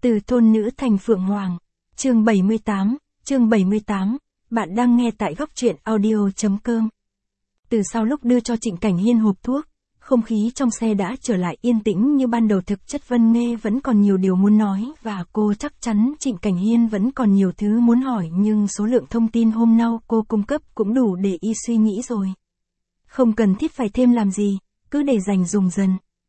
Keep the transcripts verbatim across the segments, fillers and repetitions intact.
Từ thôn nữ thành phượng hoàng. Chương bảy mươi tám, chương bảy mươi tám, bạn đang nghe tại góc truyện audio chấm com. Từ sau lúc đưa cho Trịnh Cảnh Hiên hộp thuốc, không khí trong xe đã trở lại yên tĩnh như ban đầu. Thực chất Vân Nghê vẫn còn nhiều điều muốn nói và cô chắc chắn Trịnh Cảnh Hiên vẫn còn nhiều thứ muốn hỏi, nhưng số lượng thông tin hôm nay cô cung cấp cũng đủ để y suy nghĩ rồi. Không cần thiết phải thêm làm gì, cứ để dành dùng dần.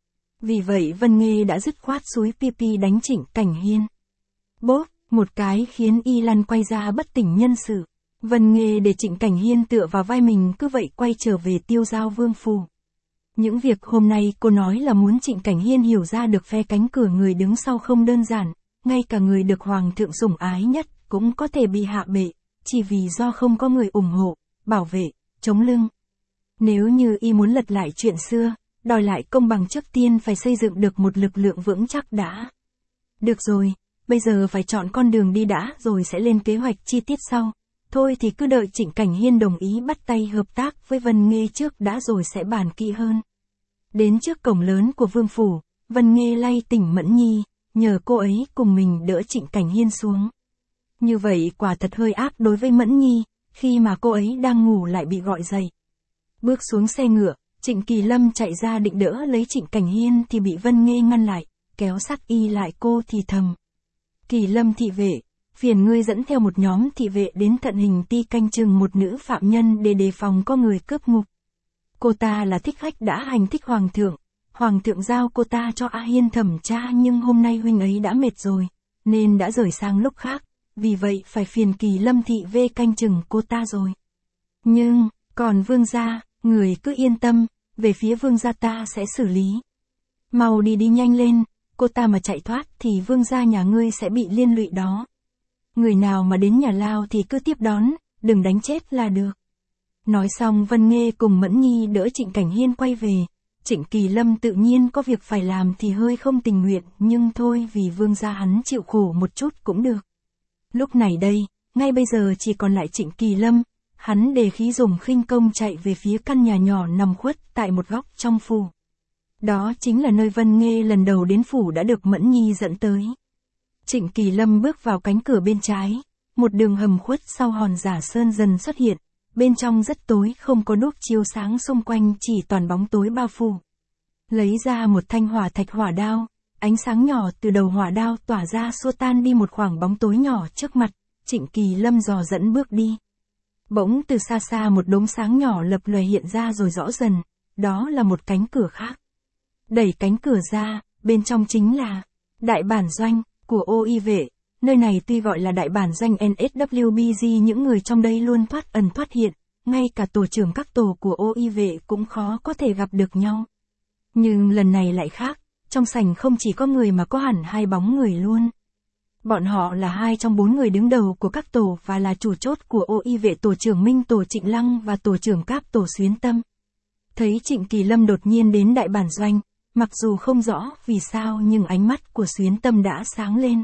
Vì vậy Vân Nghê đã dứt khoát xúi pi pi đánh Trịnh Cảnh Hiên. Bốp, một cái khiến y lăn quay ra bất tỉnh nhân sự. Vân Nghê để Trịnh Cảnh Hiên tựa vào vai mình cứ vậy quay trở về Tiêu Giao Vương phủ. Những việc hôm nay cô nói là muốn Trịnh Cảnh Hiên hiểu ra được phe cánh cửa người đứng sau không đơn giản, ngay cả người được hoàng thượng sủng ái nhất cũng có thể bị hạ bệ, chỉ vì do không có người ủng hộ, bảo vệ, chống lưng. Nếu như y muốn lật lại chuyện xưa, đòi lại công bằng, trước tiên phải xây dựng được một lực lượng vững chắc đã. Được rồi, bây giờ phải chọn con đường đi đã rồi sẽ lên kế hoạch chi tiết sau. Thôi thì cứ đợi Trịnh Cảnh Hiên đồng ý bắt tay hợp tác với Vân Nghê trước đã rồi sẽ bàn kỹ hơn. Đến trước cổng lớn của vương phủ, Vân Nghê lay tỉnh Mẫn Nhi, nhờ cô ấy cùng mình đỡ Trịnh Cảnh Hiên xuống. Như vậy quả thật hơi ác đối với Mẫn Nhi, khi mà cô ấy đang ngủ lại bị gọi dậy. Bước xuống xe ngựa, Trịnh Kỳ Lâm chạy ra định đỡ lấy Trịnh Cảnh Hiên thì bị Vân Nghê ngăn lại, kéo sát y lại. Cô thì thầm: Kỳ Lâm thị vệ, phiền ngươi dẫn theo một nhóm thị vệ đến Thận Hình Ti canh chừng một nữ phạm nhân để đề phòng có người cướp ngục. Cô ta là thích khách đã hành thích hoàng thượng, hoàng thượng giao cô ta cho A Hiên thẩm tra, nhưng hôm nay huynh ấy đã mệt rồi, nên đã rời sang lúc khác, vì vậy phải phiền Kỳ Lâm thị vệ canh chừng cô ta rồi. Nhưng, còn vương gia, người cứ yên tâm, về phía vương gia ta sẽ xử lý. Mau đi đi nhanh lên, cô ta mà chạy thoát thì vương gia nhà ngươi sẽ bị liên lụy đó. Người nào mà đến nhà lao thì cứ tiếp đón, đừng đánh chết là được. Nói xong Vân Nghê cùng Mẫn Nhi đỡ Trịnh Cảnh Hiên quay về. Trịnh Kỳ Lâm tự nhiên có việc phải làm thì hơi không tình nguyện, nhưng thôi vì vương gia hắn chịu khổ một chút cũng được. Lúc này đây, ngay bây giờ chỉ còn lại Trịnh Kỳ Lâm, hắn đề khí dùng khinh công chạy về phía căn nhà nhỏ nằm khuất tại một góc trong phủ. Đó chính là nơi Vân Nghê lần đầu đến phủ đã được Mẫn Nhi dẫn tới. Trịnh Kỳ Lâm bước vào cánh cửa bên trái, một đường hầm khuất sau hòn giả sơn dần xuất hiện, bên trong rất tối, không có đuốc chiếu sáng xung quanh, chỉ toàn bóng tối bao phủ. Lấy ra một thanh hỏa thạch hỏa đao, ánh sáng nhỏ từ đầu hỏa đao tỏa ra xua tan đi một khoảng bóng tối nhỏ trước mặt, Trịnh Kỳ Lâm dò dẫn bước đi. Bỗng từ xa xa một đốm sáng nhỏ lập lòe hiện ra rồi rõ dần, đó là một cánh cửa khác. Đẩy cánh cửa ra, bên trong chính là đại bản doanh của ô i vệ. Nơi này tuy gọi là đại bản doanh en ét vê kép giê, những người trong đây luôn thoát ẩn thoát hiện, ngay cả tổ trưởng các tổ của ô i vệ cũng khó có thể gặp được nhau. Nhưng lần này lại khác, trong sảnh không chỉ có người mà có hẳn hai bóng người luôn. Bọn họ là hai trong bốn người đứng đầu của các tổ và là chủ chốt của ô i vệ: tổ trưởng Minh Tổ Trịnh Lăng và tổ trưởng Cáp Tổ Xuyến Tâm. Thấy Trịnh Kỳ Lâm đột nhiên đến đại bản doanh, mặc dù không rõ vì sao nhưng ánh mắt của Xuyến Tâm đã sáng lên.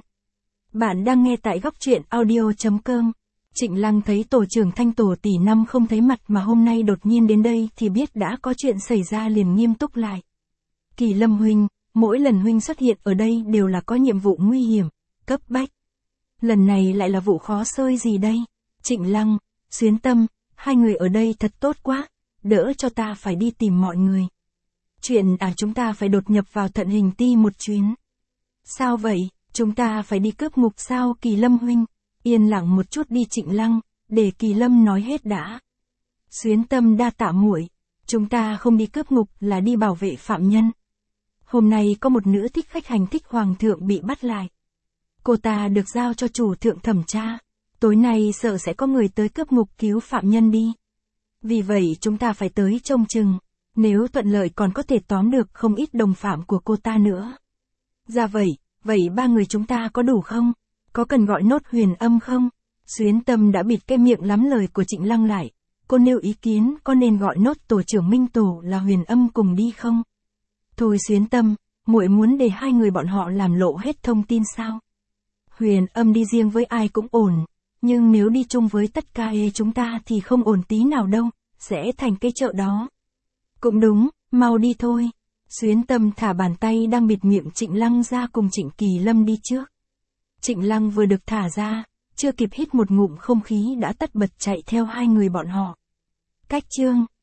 Bạn đang nghe tại góc truyện audio chấm com. Trịnh Lăng thấy tổ trưởng Thanh Tổ tỷ năm không thấy mặt mà hôm nay đột nhiên đến đây thì biết đã có chuyện xảy ra, liền nghiêm túc lại. Kỳ Lâm huynh, mỗi lần huynh xuất hiện ở đây đều là có nhiệm vụ nguy hiểm, cấp bách. Lần này lại là vụ khó xơi gì đây? Trịnh Lăng, Xuyến Tâm, hai người ở đây thật tốt quá, đỡ cho ta phải đi tìm mọi người. Chuyện à chúng ta phải đột nhập vào Thận Hình Ti một chuyến. Sao vậy? Chúng ta phải đi cướp ngục sao? Kỳ Lâm huynh, yên lặng một chút đi Trịnh Lăng, để Kỳ Lâm nói hết đã. Xuyến Tâm đa tạ muội, chúng ta không đi cướp ngục là đi bảo vệ phạm nhân. Hôm nay có một nữ thích khách hành thích hoàng thượng bị bắt lại. Cô ta được giao cho chủ thượng thẩm tra, tối nay sợ sẽ có người tới cướp ngục cứu phạm nhân đi. Vì vậy chúng ta phải tới trông chừng, nếu thuận lợi còn có thể tóm được không ít đồng phạm của cô ta nữa. Ra vậy. Vậy ba người chúng ta có đủ không? Có cần gọi nốt Huyền Âm không? Xuyến Tâm đã bịt cái miệng lắm lời của Trịnh Lăng lại. Cô nêu ý kiến có nên gọi nốt tổ trưởng Minh Tổ là Huyền Âm cùng đi không? Thôi Xuyến Tâm, muội muốn để hai người bọn họ làm lộ hết thông tin sao? Huyền Âm đi riêng với ai cũng ổn, nhưng nếu đi chung với tất cả chúng ta thì không ổn tí nào đâu, sẽ thành cái chợ đó. Cũng đúng, mau đi thôi. Xuyến Tâm thả bàn tay đang bịt miệng Trịnh Lăng ra cùng Trịnh Kỳ Lâm đi trước. Trịnh Lăng vừa được thả ra, chưa kịp hít một ngụm không khí đã tất bật chạy theo hai người bọn họ. Cách chương,